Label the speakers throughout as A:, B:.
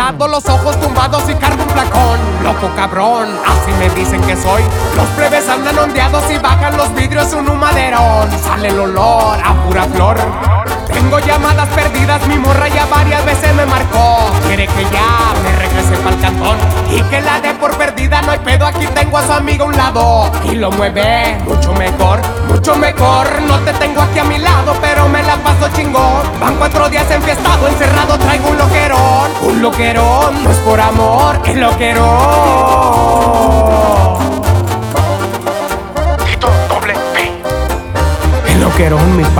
A: lado, los ojos tumbados y cargo un flacón. Loco cabrón, así me dicen que soy. Los plebes andan ondeados y bajan los vidrios un humaderón. Sale el olor a pura flor. Tengo llamadas perdidas, mi morra ya varias veces me marcó. Quiere que ya me regrese pa'l cantón y que la dé por perdida, no hay pedo, aquí tengo a su amigo a un lado. Y lo mueve mucho mejor, mucho mejor. No te tengo aquí a mi lado, pero me la paso chingón. Van 4 días enfiestado, encerrado, traigo un loquerón. Un loquerón, no es por amor, es loquerón.
B: Tito doble P.
A: El loquerón, mi pa.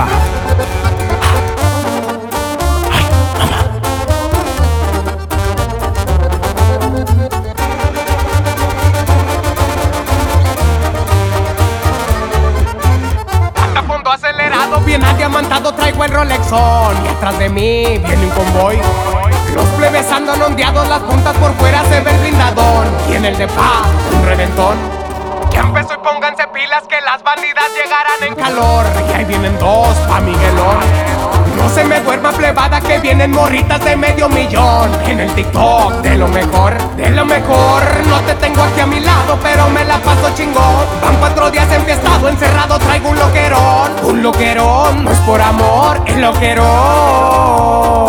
A: Acelerado, bien adiamantado, traigo el Rolexón. Y atrás de mí viene un convoy. Los plebes andan ondeados, las puntas por fuera se ve el blindadón. Y en el de paz, un reventón. Ya empezó y pónganse pilas que las bandidas llegarán en calor. Y ahí vienen 2 pa' Miguelón. No se me duerma plebada que vienen morritas de medio millón. En el TikTok de lo mejor, de lo mejor. No te tengo aquí a mi lado, pero me la paso chingón. Van 4 días enfiestado, encerrado, traigo un loquerón. Un loquerón, no es por amor, el loquerón.